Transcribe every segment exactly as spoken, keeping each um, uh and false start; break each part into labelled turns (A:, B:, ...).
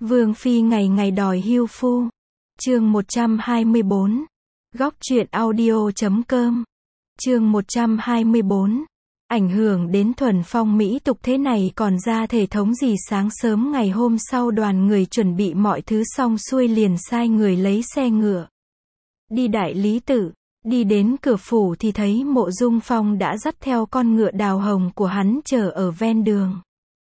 A: Vương phi ngày ngày đòi hưu phu. Chương một trăm hai mươi bốn. Góc truyện audio chấm com. Chương một trăm hai mươi bốn. Ảnh hưởng đến thuần phong mỹ tục thế này còn ra thể thống gì. Sáng sớm ngày hôm sau đoàn người chuẩn bị mọi thứ xong xuôi liền sai người lấy xe ngựa. Đi Đại Lý Tự, đi đến cửa phủ thì thấy Mộ Dung Phong đã dắt theo con ngựa đào hồng của hắn chờ ở ven đường.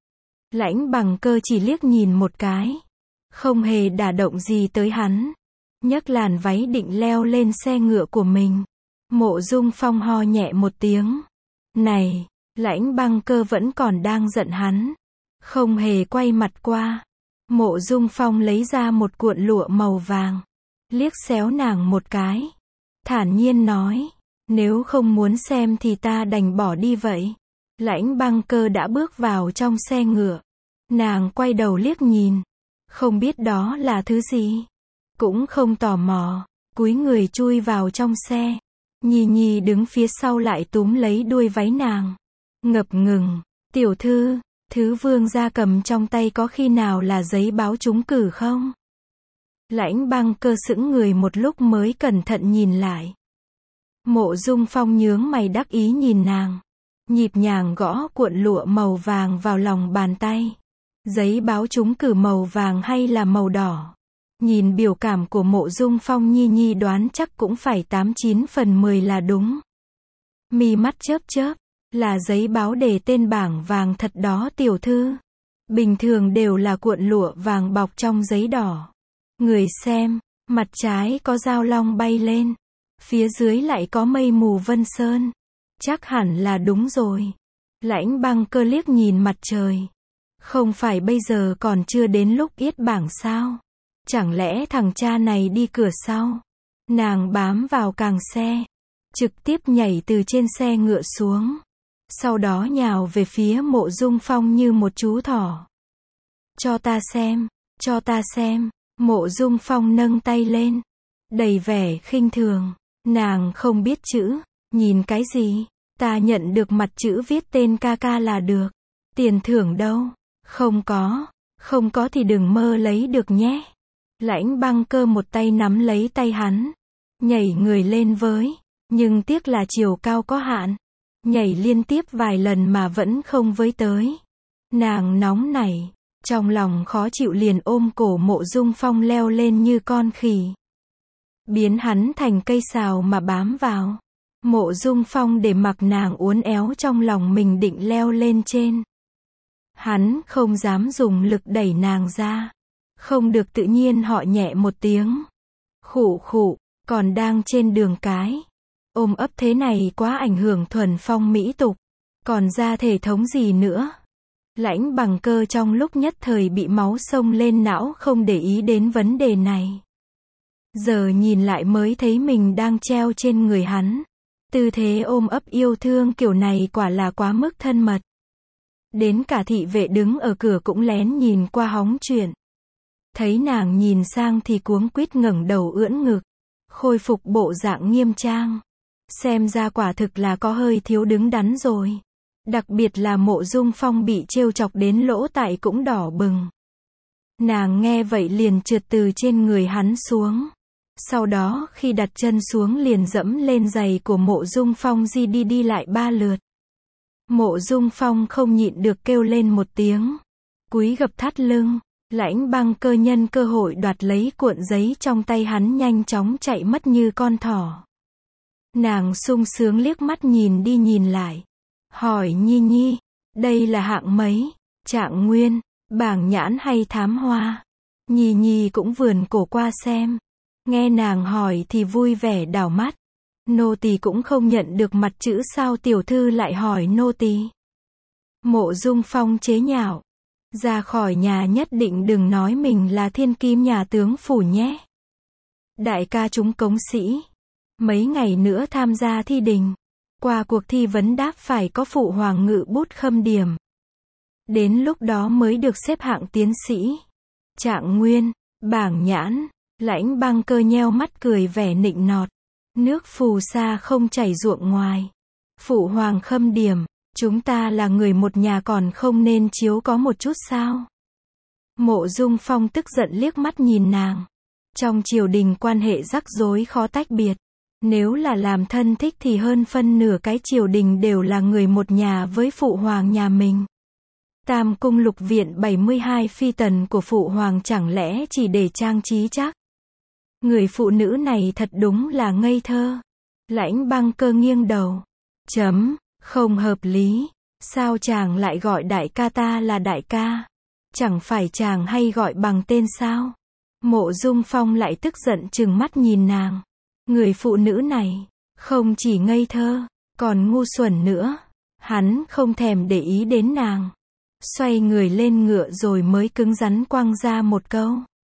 A: Lãnh Bằng Cơ chỉ liếc nhìn một cái, không hề đả động gì tới hắn, nhấc làn váy định leo lên xe ngựa của mình. Mộ Dung Phong ho nhẹ một tiếng. Này, Lãnh Bằng Cơ vẫn còn đang giận hắn, không hề quay mặt qua. Mộ Dung Phong lấy ra một cuộn lụa màu vàng, liếc xéo nàng một cái, thản nhiên nói, nếu không muốn xem thì ta đành bỏ đi vậy. Lãnh Bằng Cơ đã bước vào trong xe ngựa, nàng quay đầu liếc nhìn, không biết đó là thứ gì, cũng không tò mò, cúi người chui vào trong xe. Nhi Nhi đứng phía sau lại túm lấy đuôi váy nàng, ngập ngừng, tiểu thư, thứ vương gia cầm trong tay có khi nào là giấy báo trúng cử không? Lãnh Bằng Cơ sững người một lúc mới cẩn thận nhìn lại. Mộ Dung Phong nhướng mày đắc ý nhìn nàng, nhịp nhàng gõ cuộn lụa màu vàng vào lòng bàn tay. Giấy báo trúng cử màu vàng hay là màu đỏ? Nhìn biểu cảm của Mộ Dung Phong, Nhi Nhi đoán chắc cũng phải tám chín phần mười là đúng. Mi mắt chớp chớp, là giấy báo đề tên bảng vàng thật đó tiểu thư. Bình thường đều là cuộn lụa vàng bọc trong giấy đỏ. Người xem, mặt trái có dao long bay lên, phía dưới lại có mây mù vân sơn. Chắc hẳn là đúng rồi. Lãnh Bằng Cơ liếc nhìn mặt trời. Không phải bây giờ còn chưa đến lúc yết bảng sao? Chẳng lẽ thằng cha này đi cửa sau? Nàng bám vào càng xe, trực tiếp nhảy từ trên xe ngựa xuống, sau đó nhào về phía Mộ Dung Phong như một chú thỏ. Cho ta xem, cho ta xem. Mộ Dung Phong nâng tay lên, đầy vẻ khinh thường. Nàng không biết chữ, nhìn cái gì? Ta nhận được mặt chữ viết tên ca ca là được. Tiền thưởng đâu? Không có, không có thì đừng mơ lấy được nhé. Lãnh Bằng Cơ một tay nắm lấy tay hắn, nhảy người lên với, nhưng tiếc là chiều cao có hạn, nhảy liên tiếp vài lần mà vẫn không với tới. Nàng nóng nảy, trong lòng khó chịu liền ôm cổ Mộ Dung Phong leo lên như con khỉ, biến hắn thành cây sào mà bám vào. Mộ Dung Phong để mặc nàng uốn éo trong lòng mình định leo lên trên. Hắn không dám dùng lực đẩy nàng ra. Không được tự nhiên họ nhẹ một tiếng. Khụ khụ, còn đang trên đường cái. Ôm ấp thế này quá ảnh hưởng thuần phong mỹ tục. Còn ra thể thống gì nữa? Lãnh Bằng Cơ trong lúc nhất thời bị máu xông lên não không để ý đến vấn đề này. Giờ nhìn lại mới thấy mình đang treo trên người hắn. Tư thế ôm ấp yêu thương kiểu này quả là quá mức thân mật. Đến cả thị vệ đứng ở cửa cũng lén nhìn qua hóng chuyện. Thấy nàng nhìn sang thì cuống quýt ngẩng đầu ưỡn ngực, khôi phục bộ dạng nghiêm trang. Xem ra quả thực là có hơi thiếu đứng đắn rồi. Đặc biệt là Mộ Dung Phong bị trêu chọc đến lỗ tai cũng đỏ bừng. Nàng nghe vậy liền trượt từ trên người hắn xuống. Sau đó khi đặt chân xuống liền dẫm lên giày của Mộ Dung Phong di đi đi lại ba lượt. Mộ Dung Phong không nhịn được kêu lên một tiếng, cúi gập thắt lưng. Lãnh Bằng Cơ nhân cơ hội đoạt lấy cuộn giấy trong tay hắn nhanh chóng chạy mất như con thỏ. Nàng sung sướng liếc mắt nhìn đi nhìn lại, hỏi Nhi Nhi, đây là hạng mấy? Trạng nguyên, bảng nhãn hay thám hoa? Nhi Nhi cũng vườn cổ qua xem. Nghe nàng hỏi thì vui vẻ đảo mắt. Nô tỳ cũng không nhận được mặt chữ sao tiểu thư lại hỏi nô tỳ? Mộ Dung Phong chế nhạo. Ra khỏi nhà nhất định đừng nói mình là thiên kim nhà tướng phủ nhé. Đại ca chúng cống sĩ. Mấy ngày nữa tham gia thi đình. Qua cuộc thi vấn đáp phải có phụ hoàng ngự bút khâm điểm. Đến lúc đó mới được xếp hạng tiến sĩ. Trạng nguyên, bảng nhãn. Lãnh Bằng Cơ nheo mắt cười vẻ nịnh nọt. Nước phù sa không chảy ruộng ngoài. Phụ hoàng khâm điểm. Chúng ta là người một nhà còn không nên chiếu có một chút sao? Mộ Dung Phong tức giận liếc mắt nhìn nàng. Trong triều đình quan hệ rắc rối khó tách biệt. Nếu là làm thân thích thì hơn phân nửa cái triều đình đều là người một nhà với phụ hoàng nhà mình. Tam cung lục viện bảy mươi hai phi tần của phụ hoàng chẳng lẽ chỉ để trang trí chắc? Người phụ nữ này thật đúng là ngây thơ. Lãnh Băng Cơ nghiêng đầu. Chấm, không hợp lý. Sao chàng lại gọi đại ca ta là đại ca? Chẳng phải chàng hay gọi bằng tên sao? Mộ Dung Phong lại tức giận trừng mắt nhìn nàng. Người phụ nữ này, không chỉ ngây thơ, còn ngu xuẩn nữa. Hắn không thèm để ý đến nàng. Xoay người lên ngựa rồi mới cứng rắn quăng ra một câu.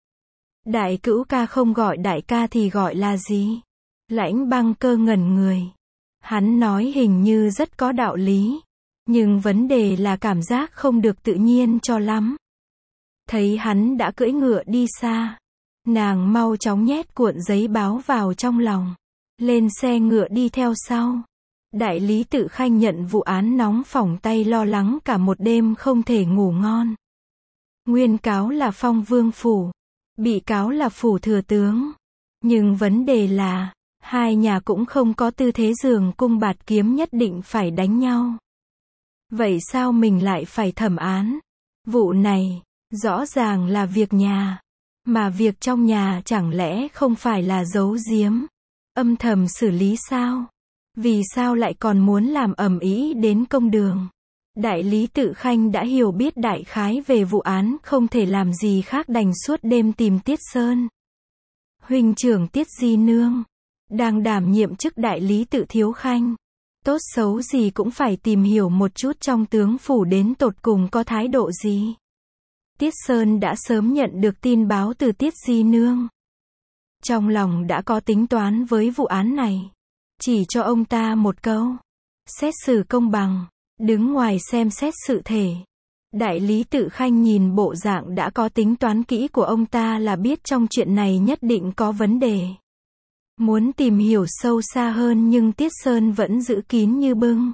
A: Đại cữu ca không gọi đại ca thì gọi là gì? Lãnh Băng Cơ ngẩn người. Hắn nói hình như rất có đạo lý. Nhưng vấn đề là cảm giác không được tự nhiên cho lắm. Thấy hắn đã cưỡi ngựa đi xa. Nàng mau chóng nhét cuộn giấy báo vào trong lòng. Lên xe ngựa đi theo sau. Đại lý Tự Khanh nhận vụ án nóng phỏng tay lo lắng cả một đêm không thể ngủ ngon. Nguyên cáo là Phong Vương phủ. Bị cáo là phủ thừa tướng. Nhưng vấn đề là, hai nhà cũng không có tư thế giường cung bạt kiếm nhất định phải đánh nhau. Vậy sao mình lại phải thẩm án? Vụ này, rõ ràng là việc nhà. Mà việc trong nhà chẳng lẽ không phải là giấu giếm, âm thầm xử lý sao? Vì sao lại còn muốn làm ầm ĩ đến công đường? Đại lý Tự Khanh đã hiểu biết đại khái về vụ án, không thể làm gì khác đành suốt đêm tìm Tiết Sơn. Huynh trưởng Tiết Di Nương, đang đảm nhiệm chức đại lý Tự Thiếu Khanh. Tốt xấu gì cũng phải tìm hiểu một chút trong tướng phủ đến tột cùng có thái độ gì. Tiết Sơn đã sớm nhận được tin báo từ Tiết Di Nương. Trong lòng đã có tính toán với vụ án này. Chỉ cho ông ta một câu. Xét xử công bằng. Đứng ngoài xem xét sự thể. Đại lý Tự Khanh nhìn bộ dạng đã có tính toán kỹ của ông ta là biết trong chuyện này nhất định có vấn đề. Muốn tìm hiểu sâu xa hơn nhưng Tiết Sơn vẫn giữ kín như bưng.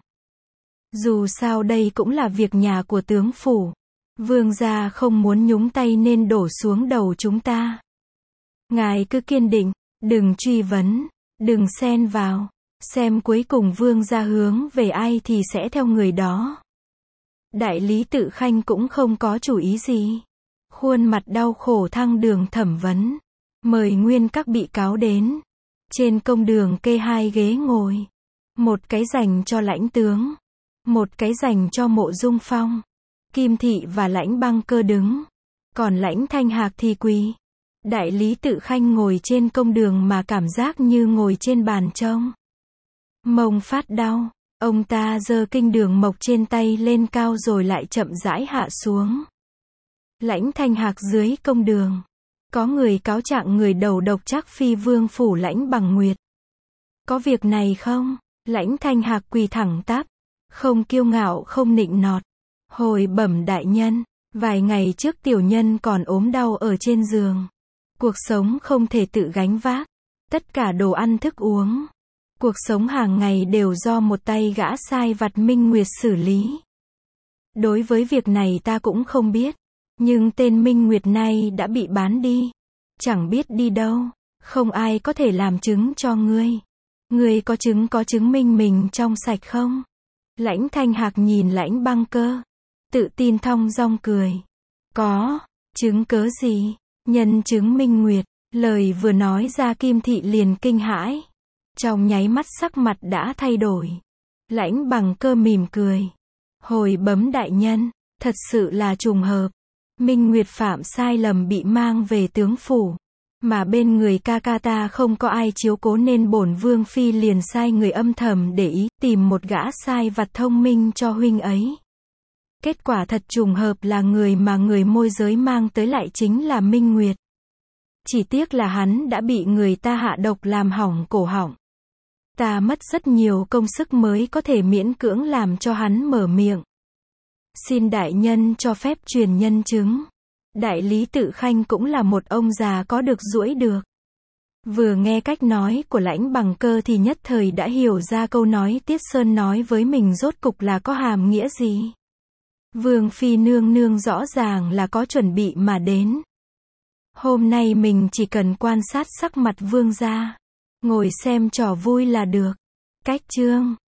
A: Dù sao đây cũng là việc nhà của tướng phủ. Vương gia không muốn nhúng tay nên đổ xuống đầu chúng ta. Ngài cứ kiên định, đừng truy vấn, đừng xen vào. Xem cuối cùng vương gia hướng về ai thì sẽ theo người đó. Đại lý Tự Khanh cũng không có chủ ý gì. Khuôn mặt đau khổ thăng đường thẩm vấn. Mời nguyên các bị cáo đến. Trên công đường kê hai ghế ngồi. Một cái dành cho lãnh tướng. Một cái dành cho Mộ Dung Phong. Kim Thị và Lãnh Băng Cơ đứng. Còn Lãnh Thanh Hạc thì quỳ. Đại lý Tự Khanh ngồi trên công đường mà cảm giác như ngồi trên bàn trông. Mông phát đau. Ông ta giơ kinh đường mộc trên tay lên cao rồi lại chậm rãi hạ xuống. Lãnh Thanh Hạc dưới công đường. Có người cáo trạng người đầu độc Trác Phi Vương phủ Lãnh Bằng Nguyệt. Có việc này không? Lãnh Thanh Hạc quỳ thẳng tắp. Không kiêu ngạo không nịnh nọt. Hồi bẩm đại nhân. Vài ngày trước tiểu nhân còn ốm đau ở trên giường. Cuộc sống không thể tự gánh vác. Tất cả đồ ăn thức uống. Cuộc sống hàng ngày đều do một tay gã sai vặt Minh Nguyệt xử lý. Đối với việc này ta cũng không biết. Nhưng tên Minh Nguyệt này đã bị bán đi. Chẳng biết đi đâu. Không ai có thể làm chứng cho ngươi. Ngươi có chứng có chứng minh mình trong sạch không? Lãnh Thanh Hạc nhìn Lãnh Băng Cơ. Tự tin thong dong cười. Có. Chứng cớ gì? Nhân chứng Minh Nguyệt. Lời vừa nói ra Kim Thị liền kinh hãi. Trong nháy mắt sắc mặt đã thay đổi. Lãnh Bằng Cơ mỉm cười. Hồi bấm đại nhân. Thật sự là trùng hợp. Minh Nguyệt phạm sai lầm bị mang về tướng phủ. Mà bên người ca ca ta không có ai chiếu cố nên bổn vương phi liền sai người âm thầm để ý tìm một gã sai vặt thông minh cho huynh ấy. Kết quả thật trùng hợp là người mà người môi giới mang tới lại chính là Minh Nguyệt. Chỉ tiếc là hắn đã bị người ta hạ độc làm hỏng cổ họng. Ta mất rất nhiều công sức mới có thể miễn cưỡng làm cho hắn mở miệng. Xin đại nhân cho phép truyền nhân chứng. Đại lý Tự Khanh cũng là một ông già có được duỗi được. Vừa nghe cách nói của Lãnh Bằng Cơ thì nhất thời đã hiểu ra câu nói Tiết Sơn nói với mình rốt cục là có hàm nghĩa gì. Vương phi nương nương rõ ràng là có chuẩn bị mà đến. Hôm nay mình chỉ cần quan sát sắc mặt vương gia, ngồi xem trò vui là được. Cách chương